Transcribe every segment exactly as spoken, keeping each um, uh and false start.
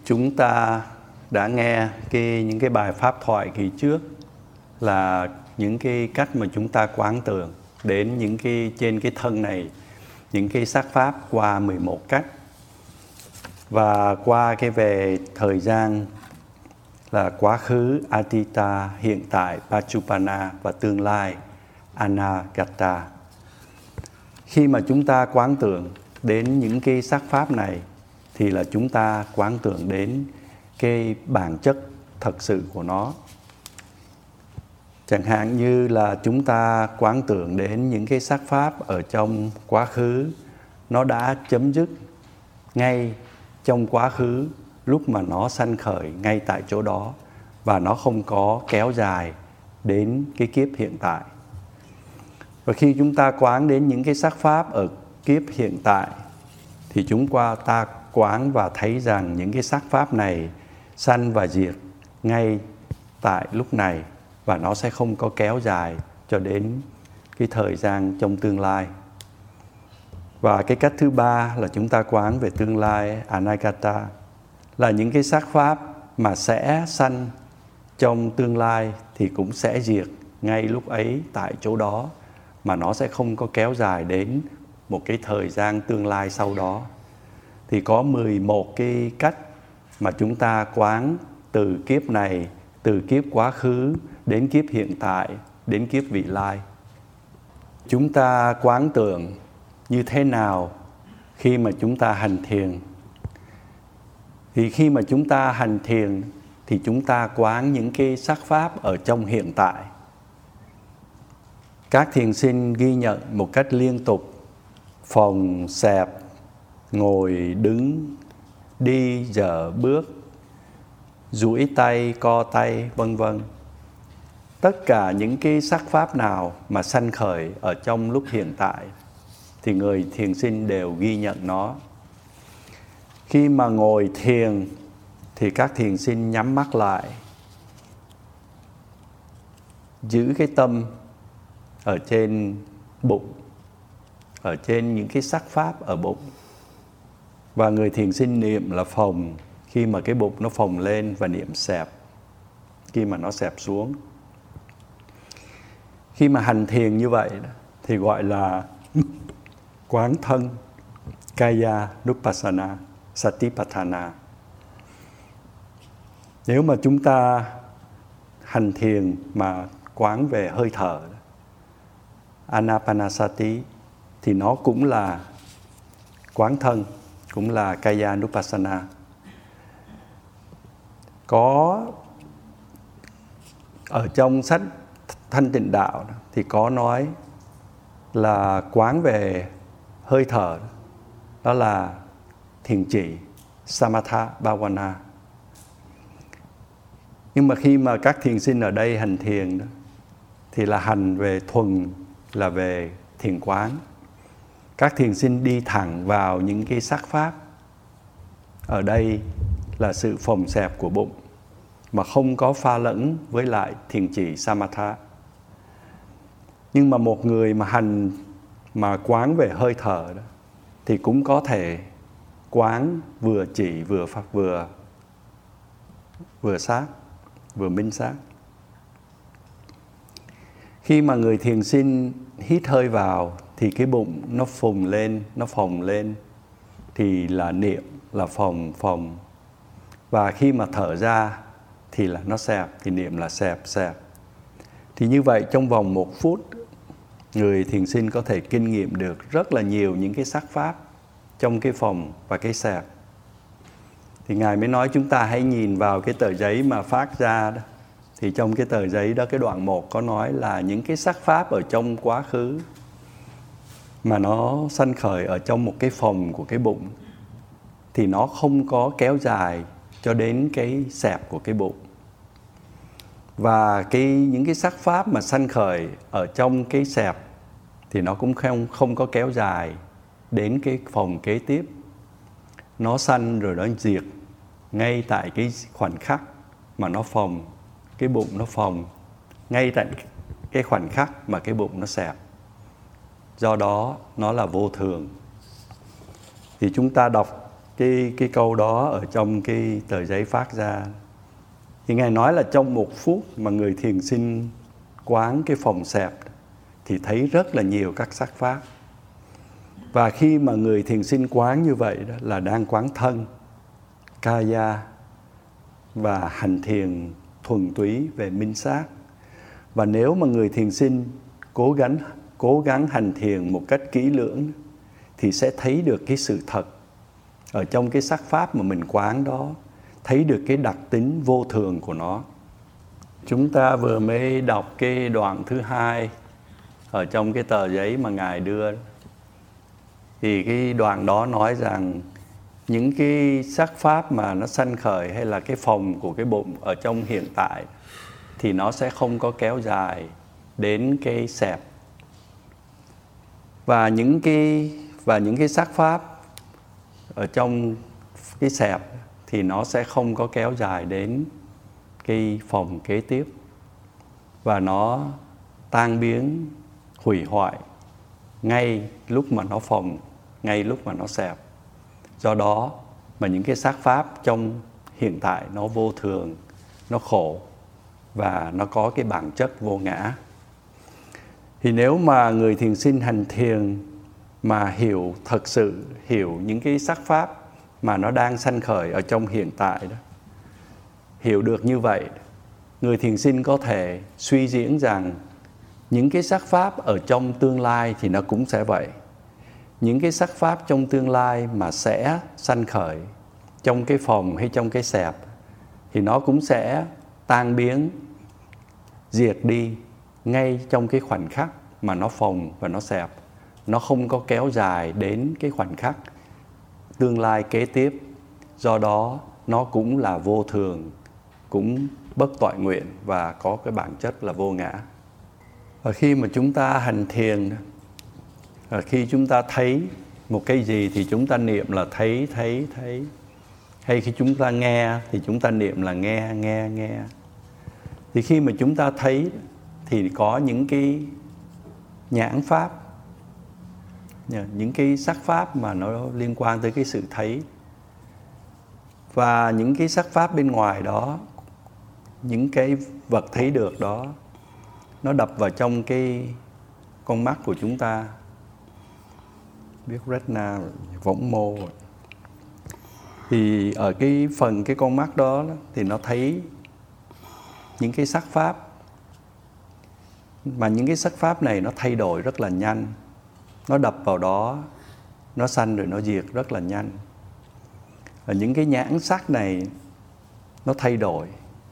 Chúng ta đã nghe cái, những cái bài pháp thoại kỳ trước là những cái cách mà chúng ta quán tưởng đến những cái trên cái thân này, những cái sắc pháp qua mười một cách. Và qua cái về thời gian là quá khứ, Atita, hiện tại, Pachupana và tương lai, Anagata. Khi mà chúng ta quán tưởng đến những cái sắc pháp này thì là chúng ta quán tưởng đến cái bản chất thật sự của nó. Chẳng hạn như là chúng ta quán tưởng đến những cái sắc pháp ở trong quá khứ, nó đã chấm dứt ngay trong quá khứ lúc mà nó sanh khởi ngay tại chỗ đó, và nó không có kéo dài đến cái kiếp hiện tại. Và khi chúng ta quán đến những cái sắc pháp ở kiếp hiện tại thì chúng qua ta quán và thấy rằng những cái sắc pháp này sanh và diệt ngay tại lúc này, và nó sẽ không có kéo dài cho đến cái thời gian trong tương lai. Và cái cách thứ ba là chúng ta quán về tương lai, Anagata, là những cái sắc pháp mà sẽ sanh trong tương lai thì cũng sẽ diệt ngay lúc ấy tại chỗ đó, mà nó sẽ không có kéo dài đến một cái thời gian tương lai sau đó. Thì có mười một cái cách mà chúng ta quán từ kiếp này, từ kiếp quá khứ đến kiếp hiện tại, đến kiếp vị lai. Chúng ta quán tưởng như thế nào khi mà chúng ta hành thiền? Thì khi mà chúng ta hành thiền thì chúng ta quán những cái sắc pháp ở trong hiện tại. Các thiền sinh ghi nhận một cách liên tục phòng, xẹp, ngồi, đứng, đi, dở, bước, duỗi tay, co tay, vân vân. Tất cả những cái sắc pháp nào mà sanh khởi ở trong lúc hiện tại thì người thiền sinh đều ghi nhận nó. Khi mà ngồi thiền thì các thiền sinh nhắm mắt lại, giữ cái tâm ở trên bụng, ở trên những cái sắc pháp ở bụng. Và người thiền sinh niệm là phồng khi mà cái bụng nó phồng lên, và niệm xẹp khi mà nó xẹp xuống. Khi mà hành thiền như vậy thì gọi là quán thân, Kaya Nupassana, Satipatthana. Nếu mà chúng ta hành thiền mà quán về hơi thở, Anapanasati, thì nó cũng là quán thân, cũng là Kaya Nupassana. Có ở trong sách Thanh Tịnh Đạo thì có nói là quán về hơi thở, đó là thiền chỉ, Samatha Bhavana. Nhưng mà khi mà các thiền sinh ở đây hành thiền đó, thì là hành về thuần, là về thiền quán. Các thiền sinh đi thẳng vào những cái sắc pháp. Ở đây là sự phồng xẹp của bụng, mà không có pha lẫn với lại thiền chỉ Samatha. Nhưng mà một người mà hành mà quán về hơi thở đó, thì cũng có thể quán vừa chỉ vừa pháp vừa vừa sát, vừa minh sát. Khi mà người thiền sinh hít hơi vào thì cái bụng nó phồng lên, nó phồng lên thì là niệm, là phồng phồng. Và khi mà thở ra thì là nó xẹp, thì niệm là xẹp xẹp. Thì như vậy trong vòng một phút, người thiền sinh có thể kinh nghiệm được rất là nhiều những cái sắc pháp trong cái phồng và cái xẹp. Thì Ngài mới nói chúng ta hãy nhìn vào cái tờ giấy mà phát ra đó. Thì trong cái tờ giấy đó, cái đoạn một có nói là những cái sắc pháp ở trong quá khứ mà nó sanh khởi ở trong một cái phồng của cái bụng, thì nó không có kéo dài cho đến cái xẹp của cái bụng. Và cái, những cái sắc pháp mà sanh khởi ở trong cái xẹp thì nó cũng không, không có kéo dài đến cái phồng kế tiếp. Nó sanh rồi nó diệt ngay tại cái khoảnh khắc mà nó phồng, cái bụng nó phồng, ngay tại cái khoảnh khắc mà cái bụng nó xẹp. Do đó nó là vô thường. Thì chúng ta đọc cái cái câu đó ở trong cái tờ giấy phát ra. Thì Ngài nói là trong một phút mà người thiền sinh quán cái phòng xẹp thì thấy rất là nhiều các sắc pháp. Và khi mà người thiền sinh quán như vậy đó là đang quán thân, kaya và hành thiền thuần túy về minh sát. Và nếu mà người thiền sinh cố gắng cố gắng hành thiền một cách kỹ lưỡng thì sẽ thấy được cái sự thật ở trong cái sắc pháp mà mình quán đó, thấy được cái đặc tính vô thường của nó. Chúng ta vừa mới đọc cái đoạn thứ hai ở trong cái tờ giấy mà Ngài đưa. Thì cái đoạn đó nói rằng những cái sắc pháp mà nó sanh khởi hay là cái phòng của cái bụng ở trong hiện tại thì nó sẽ không có kéo dài đến cái xẹp. Và những cái và những cái sắc pháp ở trong cái xẹp thì nó sẽ không có kéo dài đến cái phòng kế tiếp. Và nó tan biến, hủy hoại ngay lúc mà nó phòng, ngay lúc mà nó xẹp. Do đó mà những cái sắc pháp trong hiện tại nó vô thường, nó khổ và nó có cái bản chất vô ngã. Thì nếu mà người thiền sinh hành thiền mà hiểu thật sự, hiểu những cái sắc pháp mà nó đang sanh khởi ở trong hiện tại đó, hiểu được như vậy, người thiền sinh có thể suy diễn rằng những cái sắc pháp ở trong tương lai thì nó cũng sẽ vậy. Những cái sắc pháp trong tương lai mà sẽ sanh khởi trong cái phòng hay trong cái xẹp thì nó cũng sẽ tan biến, diệt đi ngay trong cái khoảnh khắc mà nó phòng và nó xẹp. Nó không có kéo dài đến cái khoảnh khắc tương lai kế tiếp. Do đó nó cũng là vô thường, cũng bất toại nguyện và có cái bản chất là vô ngã. Và khi mà chúng ta hành thiền, khi chúng ta thấy một cái gì thì chúng ta niệm là thấy, thấy, thấy. Hay khi chúng ta nghe thì chúng ta niệm là nghe, nghe, nghe. Thì khi mà chúng ta thấy thì có những cái nhãn pháp, những cái sắc pháp mà nó liên quan tới cái sự thấy. Và những cái sắc pháp bên ngoài đó, những cái vật thấy được đó, nó đập vào trong cái con mắt của chúng ta. Biết retina, võng mô. Thì ở cái phần cái con mắt đó thì nó thấy những cái sắc pháp. Mà những cái sắc pháp này nó thay đổi rất là nhanh. Nó đập vào đó, nó sanh rồi nó diệt rất là nhanh. Và những cái nhãn sắc này nó thay đổi.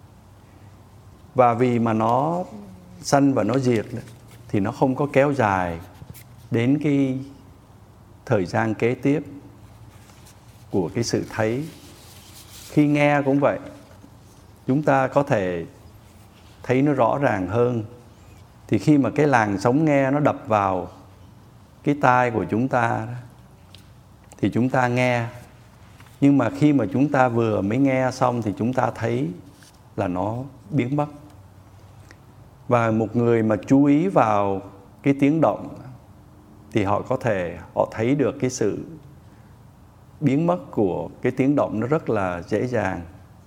Và vì mà nó sanh và nó diệt thì nó không có kéo dài đến cái thời gian kế tiếp của cái sự thấy. Khi nghe cũng vậy, chúng ta có thể thấy nó rõ ràng hơn. Thì khi mà cái làn sóng nghe nó đập vào cái tai của chúng ta thì chúng ta nghe. Nhưng mà khi mà chúng ta vừa mới nghe xong thì chúng ta thấy là nó biến mất. Và một người mà chú ý vào cái tiếng động thì họ có thể họ thấy được cái sự biến mất của cái tiếng động nó rất là dễ dàng.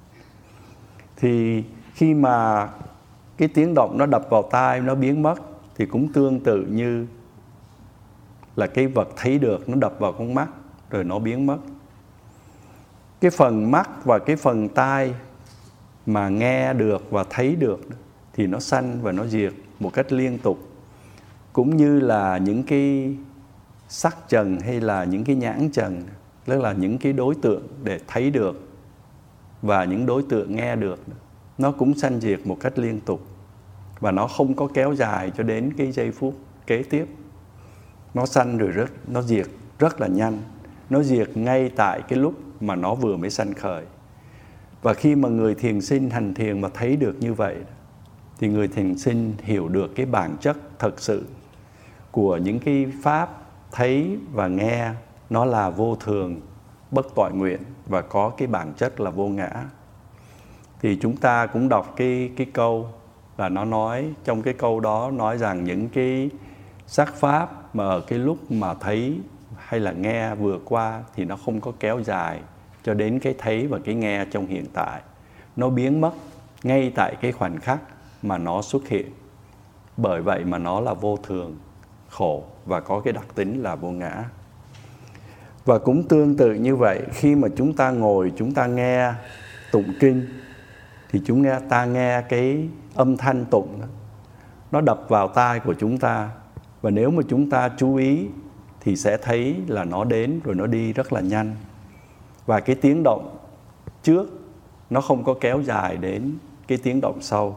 Thì khi mà cái tiếng động nó đập vào tai, nó biến mất thì cũng tương tự như là cái vật thấy được nó đập vào con mắt rồi nó biến mất. Cái phần mắt và cái phần tai mà nghe được và thấy được thì nó sanh và nó diệt một cách liên tục. Cũng như là những cái sắc trần hay là những cái nhãn trần, tức là những cái đối tượng để thấy được và những đối tượng nghe được, nó cũng sanh diệt một cách liên tục. Và nó không có kéo dài cho đến cái giây phút kế tiếp. Nó sanh rồi rất, nó diệt rất là nhanh. Nó diệt ngay tại cái lúc mà nó vừa mới sanh khởi. Và khi mà người thiền sinh hành thiền mà thấy được như vậy thì người thiền sinh hiểu được cái bản chất thật sự của những cái pháp thấy và nghe, nó là vô thường, bất toại nguyện và có cái bản chất là vô ngã. Thì chúng ta cũng đọc cái, cái câu là nó nói, trong cái câu đó nói rằng những cái sắc pháp mà ở cái lúc mà thấy hay là nghe vừa qua thì nó không có kéo dài cho đến cái thấy và cái nghe trong hiện tại. Nó biến mất ngay tại cái khoảnh khắc mà nó xuất hiện. Bởi vậy mà nó là vô thường, khổ và có cái đặc tính là vô ngã. Và cũng tương tự như vậy, khi mà chúng ta ngồi, chúng ta nghe tụng kinh, thì chúng ta nghe cái âm thanh tụng đó, nó đập vào tai của chúng ta. Và nếu mà chúng ta chú ý thì sẽ thấy là nó đến rồi nó đi rất là nhanh. Và cái tiếng động trước nó không có kéo dài đến cái tiếng động sau.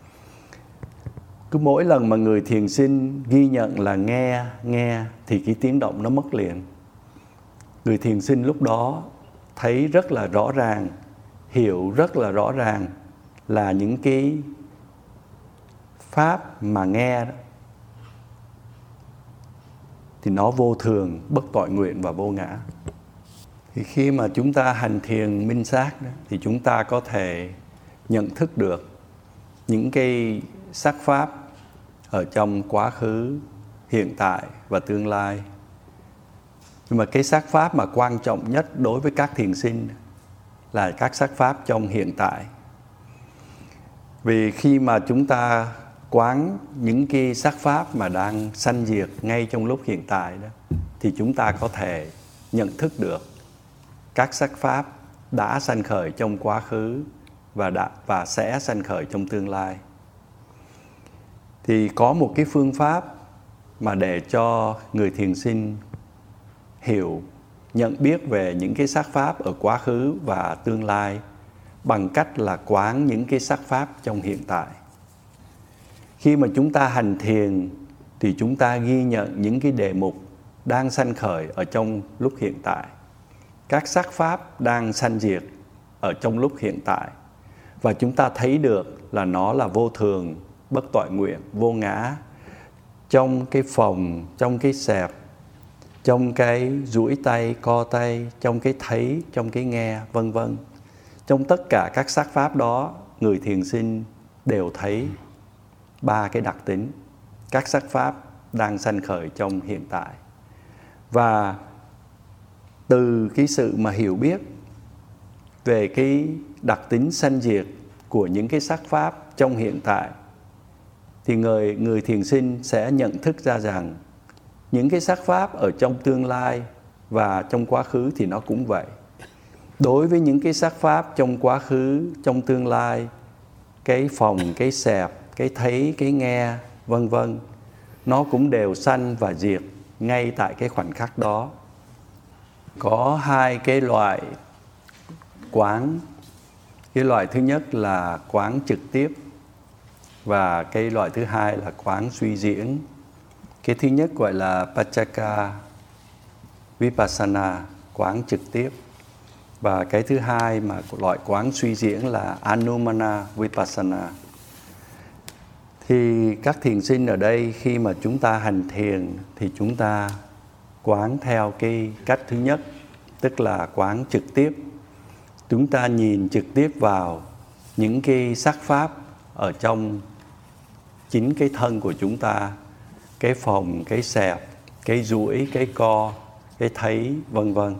Cứ mỗi lần mà người thiền sinh ghi nhận là nghe, nghe thì cái tiếng động nó mất liền. Người thiền sinh lúc đó thấy rất là rõ ràng, hiểu rất là rõ ràng là những cái pháp mà nghe đó, thì nó vô thường, bất tội nguyện và vô ngã. Thì khi mà chúng ta hành thiền minh sát đó, thì chúng ta có thể nhận thức được những cái sắc pháp ở trong quá khứ, hiện tại và tương lai. Nhưng mà cái sắc pháp mà quan trọng nhất đối với các thiền sinh là các sắc pháp trong hiện tại. Vì khi mà chúng ta quán những cái sắc pháp mà đang sanh diệt ngay trong lúc hiện tại đó, thì chúng ta có thể nhận thức được các sắc pháp đã sanh khởi trong quá khứ và đã và sẽ sanh khởi trong tương lai. Thì có một cái phương pháp mà để cho người thiền sinh hiểu, nhận biết về những cái sắc pháp ở quá khứ và tương lai bằng cách là quán những cái sắc pháp trong hiện tại. Khi mà chúng ta hành thiền thì chúng ta ghi nhận những cái đề mục đang sanh khởi ở trong lúc hiện tại. Các sắc pháp đang sanh diệt ở trong lúc hiện tại. Và chúng ta thấy được là nó là vô thường, bất tội nguyện, vô ngã. Trong cái phồng, trong cái xẹp, trong cái duỗi tay, co tay, trong cái thấy, trong cái nghe, vân vân. Trong tất cả các sắc pháp đó, người thiền sinh đều thấy ba cái đặc tính. Các sắc pháp đang sanh khởi trong hiện tại. Và từ cái sự mà hiểu biết về cái đặc tính sanh diệt của những cái sắc pháp trong hiện tại, thì người, người thiền sinh sẽ nhận thức ra rằng những cái sắc pháp ở trong tương lai và trong quá khứ thì nó cũng vậy. Đối với những cái sắc pháp trong quá khứ, trong tương lai, cái phồng, cái xẹp, cái thấy, cái nghe, vân vân, nó cũng đều sanh và diệt ngay tại cái khoảnh khắc đó. Có hai cái loại quán. Cái loại thứ nhất là quán trực tiếp và cái loại thứ hai là quán suy diễn. Cái thứ nhất gọi là Pacceka Vipassana, quán trực tiếp. Và cái thứ hai mà loại quán suy diễn là Anumana Vipassana. Thì các thiền sinh ở đây khi mà chúng ta hành thiền thì chúng ta quán theo cái cách thứ nhất, tức là quán trực tiếp. Chúng ta nhìn trực tiếp vào những cái sắc pháp ở trong chính cái thân của chúng ta, cái phồng, cái xẹp, cái duỗi, cái co, cái thấy, vân vân.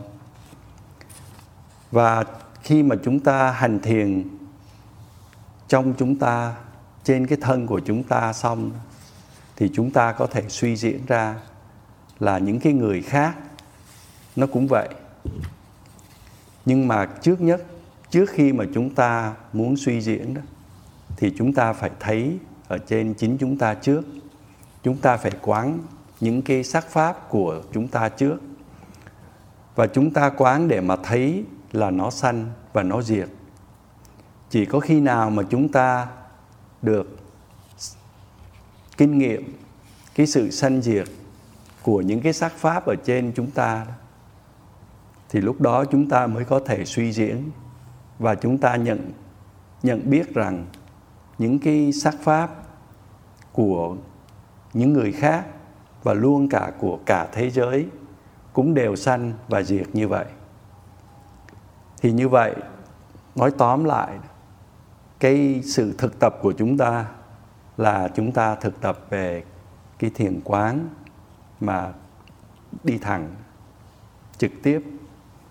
Và khi mà chúng ta hành thiền trong chúng ta, trên cái thân của chúng ta xong, thì chúng ta có thể suy diễn ra là những cái người khác nó cũng vậy. Nhưng mà trước nhất, trước khi mà chúng ta muốn suy diễn đó, thì chúng ta phải thấy ở trên chính chúng ta trước. Chúng ta phải quán những cái sắc pháp của chúng ta trước. Và chúng ta quán để mà thấy là nó sanh và nó diệt. Chỉ có khi nào mà chúng ta được kinh nghiệm cái sự sanh diệt của những cái sắc pháp ở trên chúng ta, thì lúc đó chúng ta mới có thể suy diễn và chúng ta nhận, nhận biết rằng những cái sắc pháp của những người khác và luôn cả của cả thế giới cũng đều sanh và diệt như vậy. Thì như vậy, nói tóm lại, cái sự thực tập của chúng ta là chúng ta thực tập về cái thiền quán mà đi thẳng, trực tiếp.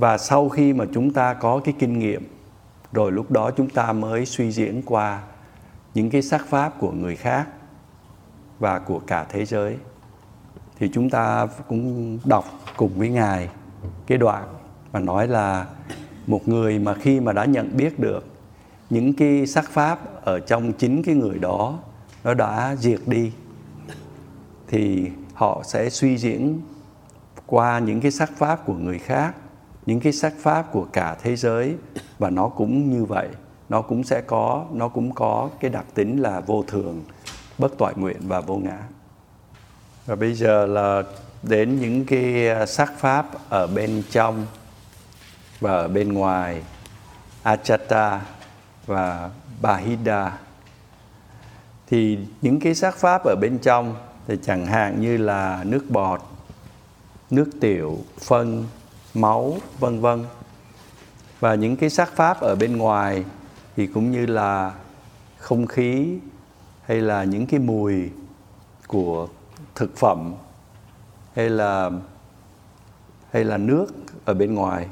Và sau khi mà chúng ta có cái kinh nghiệm, rồi lúc đó chúng ta mới suy diễn qua những cái sắc pháp của người khác và của cả thế giới. Thì chúng ta cũng đọc cùng với Ngài cái đoạn mà nói là một người mà khi mà đã nhận biết được những cái sắc pháp ở trong chính cái người đó nó đã diệt đi, thì họ sẽ suy diễn qua những cái sắc pháp của người khác, những cái sắc pháp của cả thế giới, và nó cũng như vậy, nó cũng sẽ có, nó cũng có cái đặc tính là vô thường, bất toại nguyện và vô ngã. Và bây giờ là đến những cái sắc pháp ở bên trong và ở bên ngoài, Achata và Bahida. Thì những cái sắc pháp ở bên trong thì chẳng hạn như là nước bọt, nước tiểu, phân, máu, vân vân. Và những cái sắc pháp ở bên ngoài thì cũng như là không khí hay là những cái mùi của thực phẩm hay là hay là nước ở bên ngoài.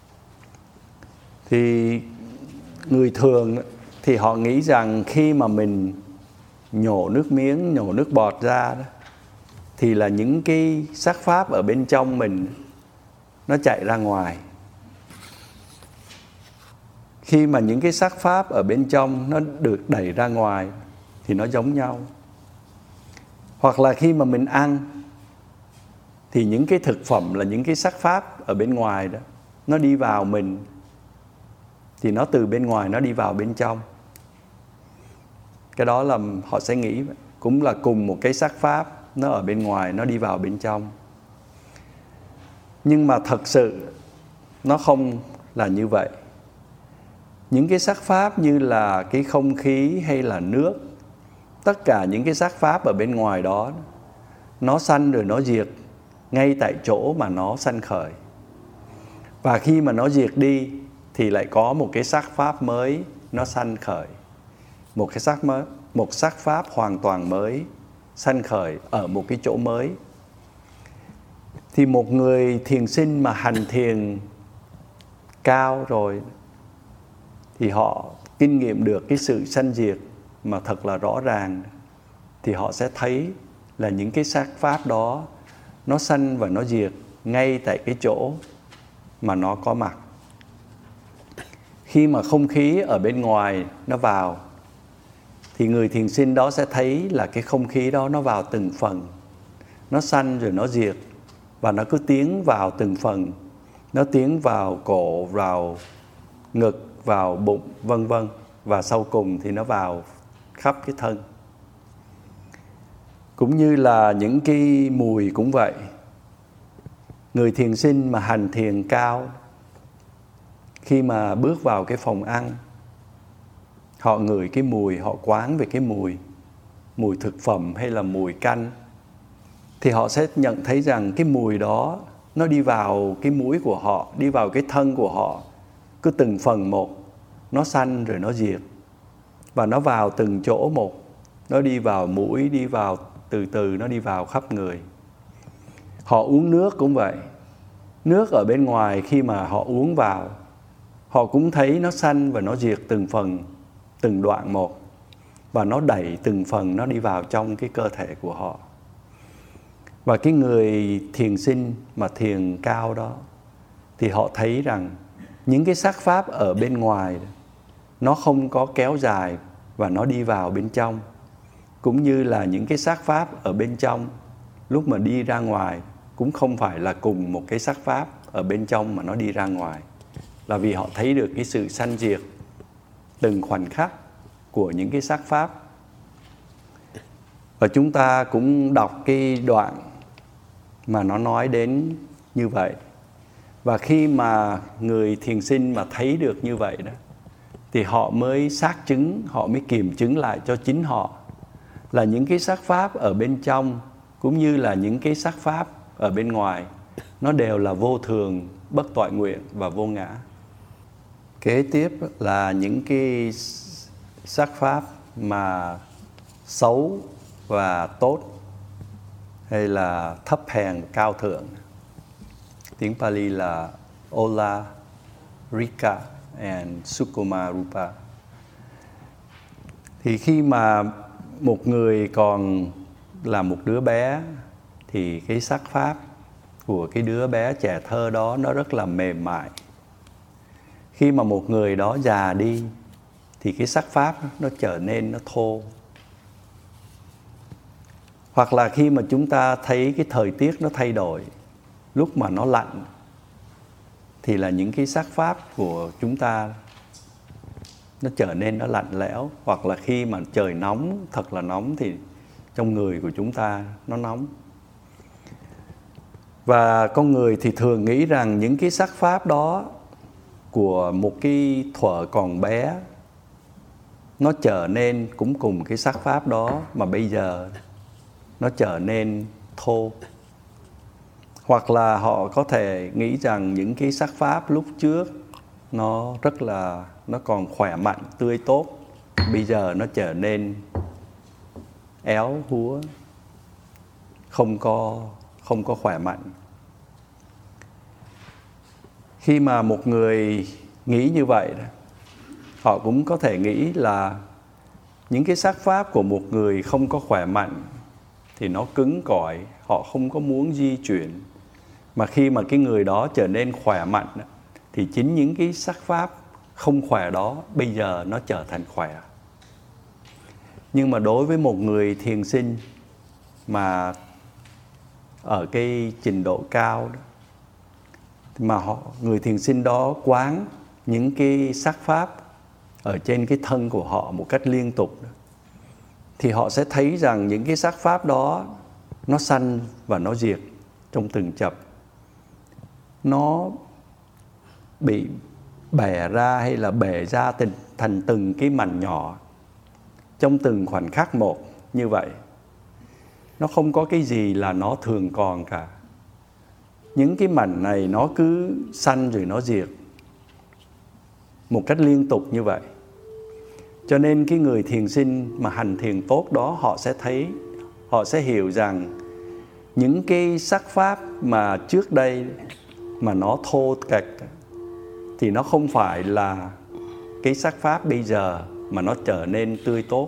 Thì người thường thì họ nghĩ rằng khi mà mình nhổ nước miếng, nhổ nước bọt ra đó, thì là những cái sắc pháp ở bên trong mình nó chạy ra ngoài. Khi mà những cái sắc pháp ở bên trong nó được đẩy ra ngoài thì nó giống nhau. Hoặc là khi mà mình ăn thì những cái thực phẩm là những cái sắc pháp ở bên ngoài đó, nó đi vào mình thì nó từ bên ngoài nó đi vào bên trong. Cái đó là họ sẽ nghĩ cũng là cùng một cái sắc pháp, nó ở bên ngoài nó đi vào bên trong. Nhưng mà thật sự nó không là như vậy. Những cái sắc pháp như là cái không khí hay là nước, tất cả những cái sắc pháp ở bên ngoài đó, nó sanh rồi nó diệt ngay tại chỗ mà nó sanh khởi. Và khi mà nó diệt đi thì lại có một cái sắc pháp mới nó sanh khởi. Một cái sắc mới, một sắc pháp hoàn toàn mới sanh khởi ở một cái chỗ mới. Thì một người thiền sinh mà hành thiền cao rồi thì họ kinh nghiệm được cái sự sanh diệt mà thật là rõ ràng, thì họ sẽ thấy là những cái sắc pháp đó nó sanh và nó diệt ngay tại cái chỗ mà nó có mặt. Khi mà không khí ở bên ngoài nó vào thì người thiền sinh đó sẽ thấy là cái không khí đó nó vào từng phần, nó sanh rồi nó diệt, và nó cứ tiến vào từng phần. Nó tiến vào cổ, vào ngực, vào bụng, vân vân. Và sau cùng thì nó vào khắp cái thân. Cũng như là những cái mùi cũng vậy. Người thiền sinh mà hành thiền cao, khi mà bước vào cái phòng ăn, họ ngửi cái mùi, họ quán về cái mùi, mùi thực phẩm hay là mùi canh, thì họ sẽ nhận thấy rằng cái mùi đó nó đi vào cái mũi của họ, đi vào cái thân của họ, cứ từng phần một, nó sanh rồi nó diệt. Và nó vào từng chỗ một, nó đi vào mũi, đi vào từ từ, nó đi vào khắp người. Họ uống nước cũng vậy. Nước ở bên ngoài khi mà họ uống vào, họ cũng thấy nó sanh và nó diệt từng phần, từng đoạn một. Và nó đẩy từng phần nó đi vào trong cái cơ thể của họ. Và cái người thiền sinh mà thiền cao đó, thì họ thấy rằng những cái sắc pháp ở bên ngoài nó không có kéo dài và nó đi vào bên trong. Cũng như là những cái sắc pháp ở bên trong lúc mà đi ra ngoài cũng không phải là cùng một cái sắc pháp ở bên trong mà nó đi ra ngoài. Là vì họ thấy được cái sự sanh diệt từng khoảnh khắc của những cái sắc pháp. Và chúng ta cũng đọc cái đoạn mà nó nói đến như vậy. Và khi mà người thiền sinh mà thấy được như vậy đó, thì họ mới xác chứng, họ mới kiểm chứng lại cho chính họ là những cái sắc pháp ở bên trong cũng như là những cái sắc pháp ở bên ngoài, nó đều là vô thường, bất toại nguyện và vô ngã. Kế tiếp là những cái sắc pháp mà xấu và tốt, hay là thấp hèn cao thượng. Tiếng Pali là Ola, Rika and Sukuma Rupa. Thì khi mà một người còn là một đứa bé thì cái sắc pháp của cái đứa bé trẻ thơ đó nó rất là mềm mại. Khi mà một người đó già đi thì cái sắc pháp nó trở nên nó thô. Hoặc là khi mà chúng ta thấy cái thời tiết nó thay đổi, lúc mà nó lạnh thì là những cái sắc pháp của chúng ta nó trở nên nó lạnh lẽo. Hoặc là khi mà trời nóng, thật là nóng thì trong người của chúng ta nó nóng. Và con người thì thường nghĩ rằng những cái sắc pháp đó của một cái thuở còn bé nó trở nên cũng cùng cái sắc pháp đó mà bây giờ nó trở nên thô. Hoặc là họ có thể nghĩ rằng những cái sắc pháp lúc trước nó rất là, nó còn khỏe mạnh, tươi tốt, bây giờ nó trở nên éo húa, không có, không có khỏe mạnh. Khi mà một người nghĩ như vậy, họ cũng có thể nghĩ là những cái sắc pháp của một người không có khỏe mạnh thì nó cứng cỏi, họ không có muốn di chuyển. Mà khi mà cái người đó trở nên khỏe mạnh thì chính những cái sắc pháp không khỏe đó bây giờ nó trở thành khỏe. Nhưng mà đối với một người thiền sinh mà ở cái trình độ cao đó, mà họ, người thiền sinh đó quán những cái sắc pháp ở trên cái thân của họ một cách liên tục đó, thì họ sẽ thấy rằng những cái sắc pháp đó nó sanh và nó diệt trong từng chập. Nó bị bẻ ra hay là bẻ ra thành, thành từng cái mảnh nhỏ trong từng khoảnh khắc một như vậy. Nó không có cái gì là nó thường còn cả. Những cái mảnh này nó cứ sanh rồi nó diệt một cách liên tục như vậy. Cho nên cái người thiền sinh mà hành thiền tốt đó, họ sẽ thấy, họ sẽ hiểu rằng những cái sắc pháp mà trước đây mà nó thô kệch thì nó không phải là cái sắc pháp bây giờ mà nó trở nên tươi tốt.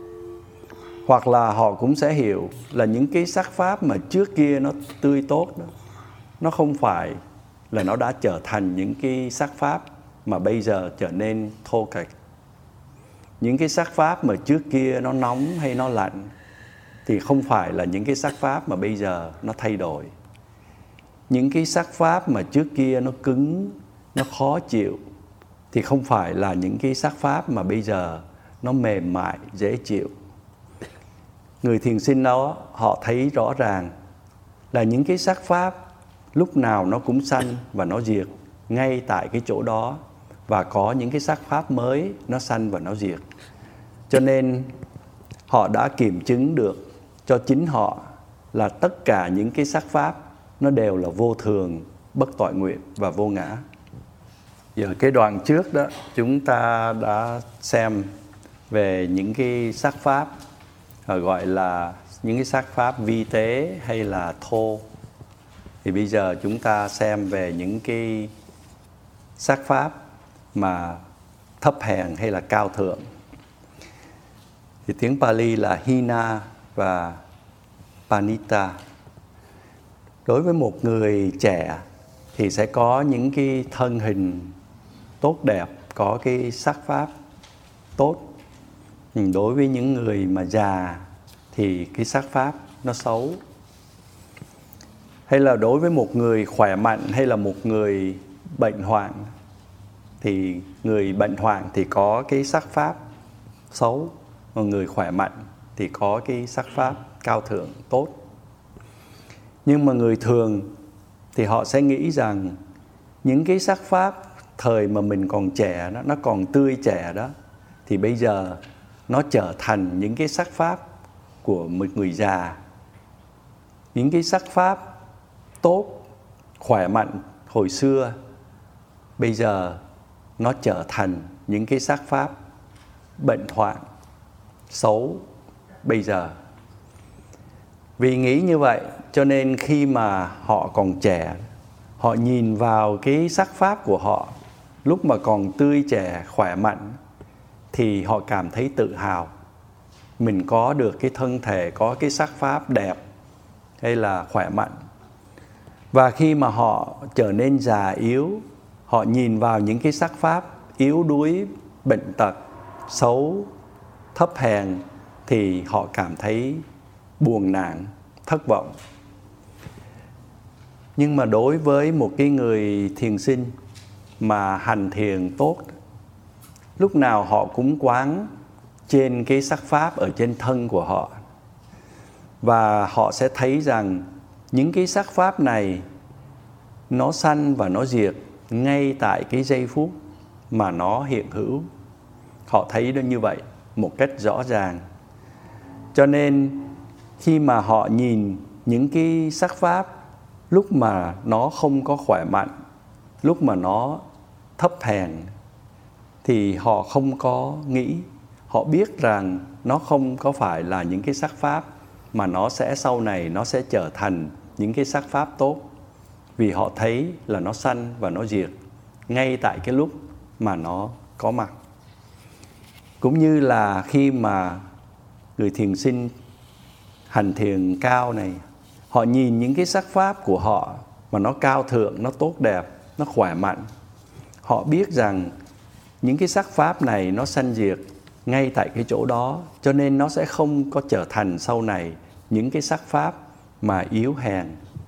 Hoặc là họ cũng sẽ hiểu là những cái sắc pháp mà trước kia nó tươi tốt đó, nó không phải là nó đã trở thành những cái sắc pháp mà bây giờ trở nên thô kệch. Những cái sắc pháp mà trước kia nó nóng hay nó lạnh thì không phải là những cái sắc pháp mà bây giờ nó thay đổi. Những cái sắc pháp mà trước kia nó cứng, nó khó chịu thì không phải là những cái sắc pháp mà bây giờ nó mềm mại, dễ chịu. Người thiền sinh đó họ thấy rõ ràng là những cái sắc pháp lúc nào nó cũng sanh và nó diệt ngay tại cái chỗ đó, và có những cái sắc pháp mới nó sanh và nó diệt. Cho nên họ đã kiểm chứng được cho chính họ là tất cả những cái sắc pháp nó đều là vô thường, bất toại nguyện và vô ngã. Giờ cái đoạn trước đó chúng ta đã xem về những cái sắc pháp gọi là những cái sắc pháp vi tế hay là thô. Thì bây giờ chúng ta xem về những cái sắc pháp mà thấp hèn hay là cao thượng. Thì tiếng Pali là hina và panita. Đối với một người trẻ thì sẽ có những cái thân hình tốt đẹp, có cái sắc pháp tốt. Đối với những người mà già thì cái sắc pháp nó xấu. Hay là đối với một người khỏe mạnh hay là một người bệnh hoạn thì người bệnh hoạn thì có cái sắc pháp xấu, mà người khỏe mạnh thì có cái sắc pháp cao thượng tốt. Nhưng mà người thường thì họ sẽ nghĩ rằng những cái sắc pháp thời mà mình còn trẻ đó, nó còn tươi trẻ đó, thì bây giờ nó trở thành những cái sắc pháp của một người già. Những cái sắc pháp tốt, khỏe mạnh hồi xưa bây giờ nó trở thành những cái sắc pháp bệnh hoạn, xấu bây giờ. Vì nghĩ như vậy cho nên khi mà họ còn trẻ, họ nhìn vào cái sắc pháp của họ lúc mà còn tươi trẻ, khỏe mạnh, thì họ cảm thấy tự hào. Mình có được cái thân thể, có cái sắc pháp đẹp hay là khỏe mạnh. Và khi mà họ trở nên già yếu, họ nhìn vào những cái sắc pháp yếu đuối, bệnh tật, xấu, thấp hèn, thì họ cảm thấy buồn nản, thất vọng. Nhưng mà đối với một cái người thiền sinh mà hành thiền tốt, lúc nào họ cũng quán trên cái sắc pháp ở trên thân của họ. Và họ sẽ thấy rằng những cái sắc pháp này nó sanh và nó diệt ngay tại cái giây phút mà nó hiện hữu. Họ thấy nó như vậy một cách rõ ràng. Cho nên khi mà họ nhìn những cái sắc pháp lúc mà nó không có khỏe mạnh, lúc mà nó thấp hèn, thì họ không có nghĩ, họ biết rằng nó không có phải là những cái sắc pháp mà nó sẽ sau này nó sẽ trở thành những cái sắc pháp tốt. Vì họ thấy là nó sanh và nó diệt ngay tại cái lúc mà nó có mặt. Cũng như là khi mà người thiền sinh hành thiền cao này, họ nhìn những cái sắc pháp của họ mà nó cao thượng, nó tốt đẹp, nó khỏe mạnh. Họ biết rằng những cái sắc pháp này nó sanh diệt ngay tại cái chỗ đó, cho nên nó sẽ không có trở thành sau này những cái sắc pháp mà yếu hèn.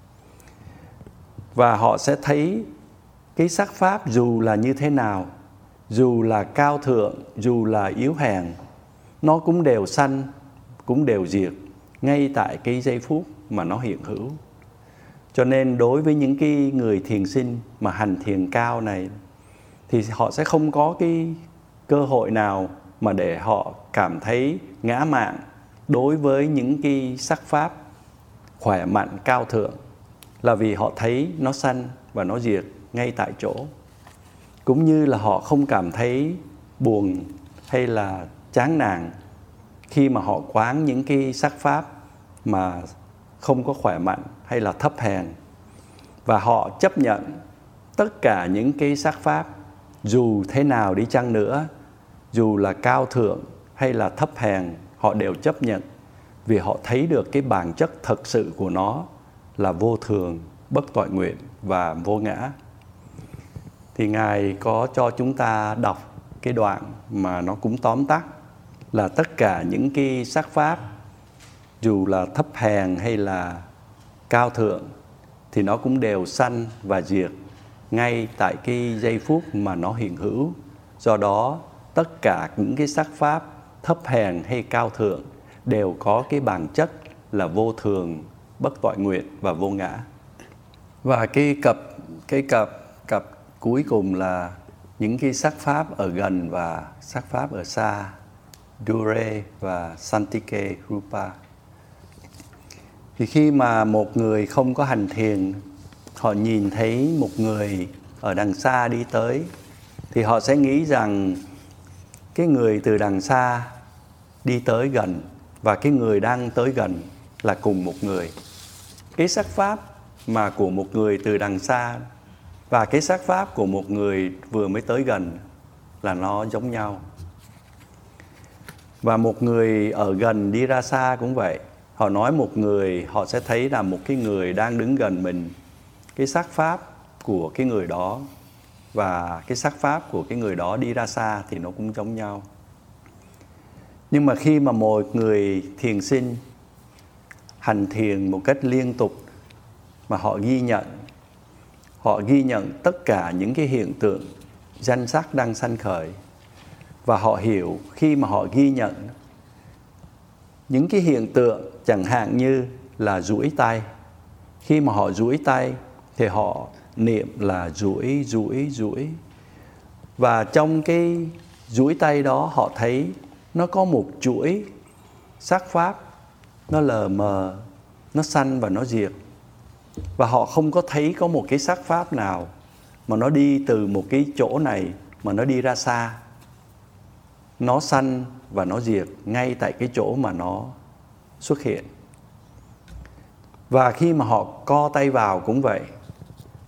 Và họ sẽ thấy cái sắc pháp dù là như thế nào, dù là cao thượng, dù là yếu hèn, nó cũng đều sanh, cũng đều diệt ngay tại cái giây phút mà nó hiện hữu. Cho nên đối với những cái người thiền sinh mà hành thiền cao này, thì họ sẽ không có cái cơ hội nào mà để họ cảm thấy ngã mạn đối với những cái sắc pháp khỏe mạnh cao thượng, là vì họ thấy nó sanh và nó diệt ngay tại chỗ. Cũng như là họ không cảm thấy buồn hay là chán nản khi mà họ quán những cái sắc pháp mà không có khỏe mạnh hay là thấp hèn. Và họ chấp nhận tất cả những cái sắc pháp dù thế nào đi chăng nữa, dù là cao thượng hay là thấp hèn, họ đều chấp nhận. Vì họ thấy được cái bản chất thực sự của nó là vô thường, bất toại nguyện và vô ngã. Thì Ngài có cho chúng ta đọc cái đoạn mà nó cũng tóm tắt là tất cả những cái sắc pháp dù là thấp hèn hay là cao thượng thì nó cũng đều sanh và diệt ngay tại cái giây phút mà nó hiện hữu. Do đó tất cả những cái sắc pháp thấp hèn hay cao thượng đều có cái bản chất là vô thường, bất toại nguyện và vô ngã. Và cái cặp cái cặp cặp cuối cùng là những cái sắc pháp ở gần và sắc pháp ở xa, Dure và Santike Rupa. Thì khi mà một người không có hành thiền, họ nhìn thấy một người ở đằng xa đi tới, thì họ sẽ nghĩ rằng cái người từ đằng xa đi tới gần và cái người đang tới gần là cùng một người. Cái sắc pháp mà của một người từ đằng xa và cái sắc pháp của một người vừa mới tới gần là nó giống nhau. Và một người ở gần đi ra xa cũng vậy. Họ nói một người, họ sẽ thấy là một cái người đang đứng gần mình, cái sắc pháp của cái người đó và cái sắc pháp của cái người đó đi ra xa thì nó cũng giống nhau. Nhưng mà khi mà một người thiền sinh hành thiền một cách liên tục mà họ ghi nhận, họ ghi nhận tất cả những cái hiện tượng danh sắc đang sanh khởi, và họ hiểu khi mà họ ghi nhận những cái hiện tượng chẳng hạn như là duỗi tay. Khi mà họ duỗi tay thì họ niệm là duỗi, duỗi, duỗi. Và trong cái duỗi tay đó họ thấy nó có một chuỗi sắc pháp, nó lờ mờ, nó sanh và nó diệt. Và họ không có thấy có một cái sắc pháp nào mà nó đi từ một cái chỗ này mà nó đi ra xa. Nó sanh và nó diệt ngay tại cái chỗ mà nó xuất hiện. Và khi mà họ co tay vào cũng vậy.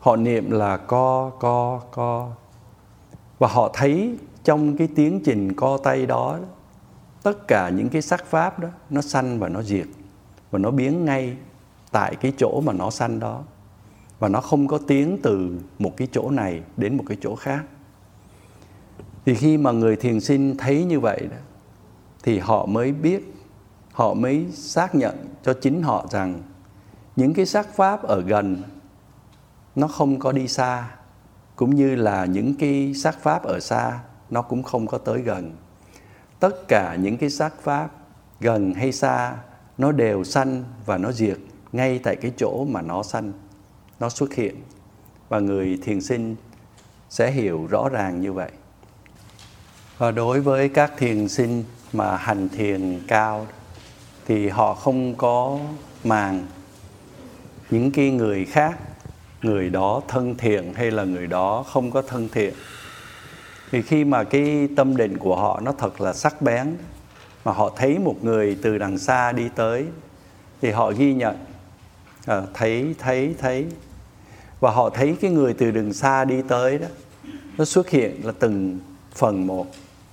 họ niệm là co, co, co. Và họ thấy trong cái tiến trình co tay đó, tất cả những cái sắc pháp đó, nó sanh và nó diệt. Và nó biến ngay tại cái chỗ mà nó sanh đó. Và nó không có tiến từ một cái chỗ này đến một cái chỗ khác. Thì khi mà người thiền sinh thấy như vậy đó, thì họ mới biết, họ mới xác nhận cho chính họ rằng những cái sắc pháp ở gần nó không có đi xa, cũng như là những cái sắc pháp ở xa nó cũng không có tới gần. Tất cả những cái sắc pháp gần hay xa nó đều sanh và nó diệt ngay tại cái chỗ mà nó sanh, nó xuất hiện. Và người thiền sinh sẽ hiểu rõ ràng như vậy. Và đối với các thiền sinh mà hành thiền cao thì họ không có màng những cái người khác, người đó thân thiện hay là người đó không có thân thiện. Thì khi mà cái tâm định của họ nó thật là sắc bén, mà họ thấy một người từ đằng xa đi tới, thì họ ghi nhận, à, thấy, thấy, thấy. Và họ thấy cái người từ đằng xa đi tới đó, nó xuất hiện là từng phần một.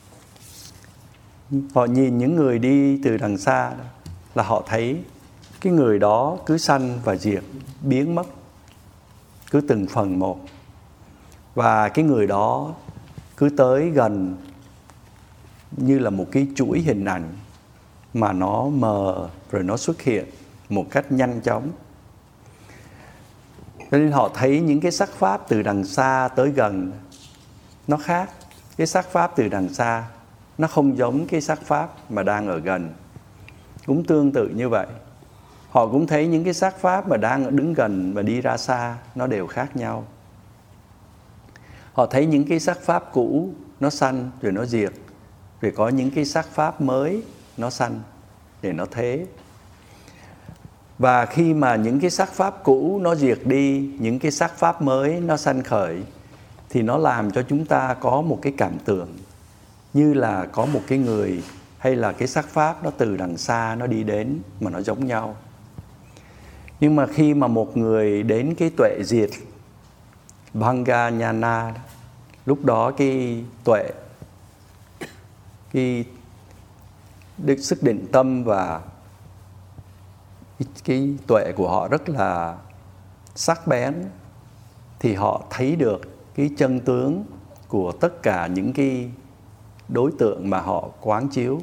Họ nhìn những người đi từ đằng xa đó, là họ thấy cái người đó cứ sanh và diệt, biến mất, cứ từng phần một. Và cái người đó cứ tới gần như là một cái chuỗi hình ảnh mà nó mờ rồi nó xuất hiện một cách nhanh chóng. Cho nên họ thấy những cái sắc pháp từ đằng xa tới gần nó khác. Cái sắc pháp từ đằng xa nó không giống cái sắc pháp mà đang ở gần. Cũng tương tự như vậy, họ cũng thấy những cái sắc pháp mà đang đứng gần và đi ra xa nó đều khác nhau. Họ thấy những cái sắc pháp cũ nó sanh rồi nó diệt, rồi có những cái sắc pháp mới nó sanh để nó thế. Và khi mà những cái sắc pháp cũ nó diệt đi, những cái sắc pháp mới nó sanh khởi, thì nó làm cho chúng ta có một cái cảm tưởng như là có một cái người hay là cái sắc pháp nó từ đằng xa nó đi đến mà nó giống nhau. Nhưng mà khi mà một người đến cái tuệ diệt Bhanga Nhana, lúc đó cái tuệ, cái đức sức định tâm và cái, cái tuệ của họ rất là sắc bén, thì họ thấy được cái chân tướng của tất cả những cái đối tượng mà họ quán chiếu.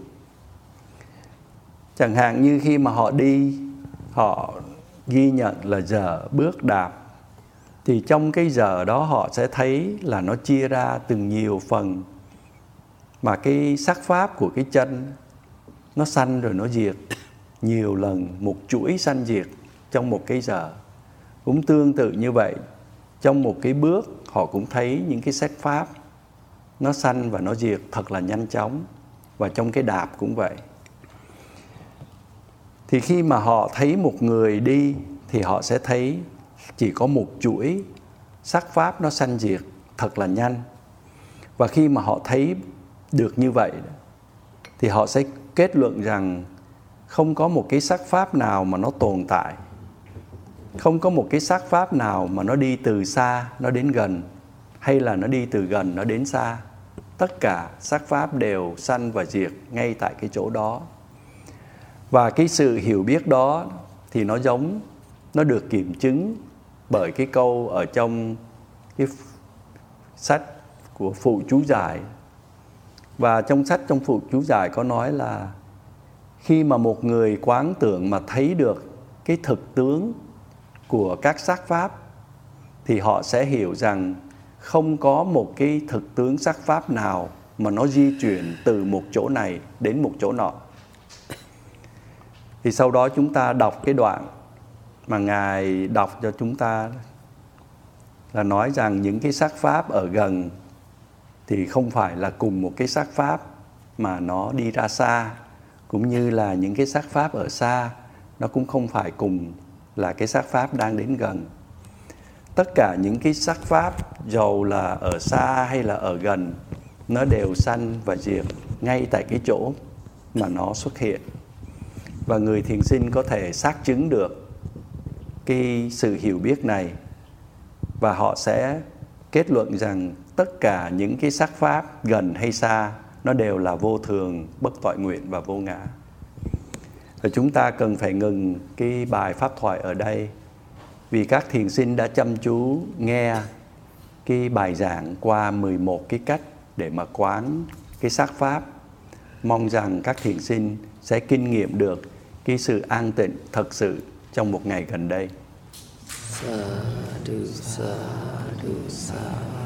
Chẳng hạn như khi mà họ đi, họ ghi nhận là giờ bước đạp, thì trong cái giờ đó họ sẽ thấy là nó chia ra từng nhiều phần, mà cái sắc pháp của cái chân nó sanh rồi nó diệt nhiều lần, một chuỗi sanh diệt trong một cái giờ. Cũng tương tự như vậy, trong một cái bước họ cũng thấy những cái sắc pháp nó sanh và nó diệt thật là nhanh chóng. Và trong cái đạp cũng vậy. Thì khi mà họ thấy một người đi thì họ sẽ thấy chỉ có một chuỗi sắc pháp nó sanh diệt thật là nhanh. Và khi mà họ thấy được như vậy thì họ sẽ kết luận rằng không có một cái sắc pháp nào mà nó tồn tại, không có một cái sắc pháp nào mà nó đi từ xa nó đến gần, hay là nó đi từ gần nó đến xa. Tất cả sắc pháp đều sanh và diệt ngay tại cái chỗ đó. Và cái sự hiểu biết đó thì nó giống, nó được kiểm chứng bởi cái câu ở trong cái sách của Phụ Chú Giải. Và trong sách trong Phụ Chú Giải có nói là khi mà một người quán tưởng mà thấy được cái thực tướng của các sắc pháp, thì họ sẽ hiểu rằng không có một cái thực tướng sắc pháp nào mà nó di chuyển từ một chỗ này đến một chỗ nọ. Thì sau đó chúng ta đọc cái đoạn mà Ngài đọc cho chúng ta, là nói rằng những cái sắc pháp ở gần thì không phải là cùng một cái sắc pháp mà nó đi ra xa, cũng như là những cái sắc pháp ở xa nó cũng không phải cùng là cái sắc pháp đang đến gần. Tất cả những cái sắc pháp dầu là ở xa hay là ở gần, nó đều sanh và diệt ngay tại cái chỗ mà nó xuất hiện. Và người thiền sinh có thể xác chứng được cái sự hiểu biết này và họ sẽ kết luận rằng tất cả những cái sắc pháp gần hay xa nó đều là vô thường, bất toại nguyện và vô ngã. Và chúng ta cần phải ngừng cái bài pháp thoại ở đây, vì các thiền sinh đã chăm chú nghe cái bài giảng qua mười một cái cách để mà quán cái sắc pháp. Mong rằng các thiền sinh sẽ kinh nghiệm được cái sự an tịnh thật sự trong một ngày gần đây. Sadhu, sadhu, sadhu.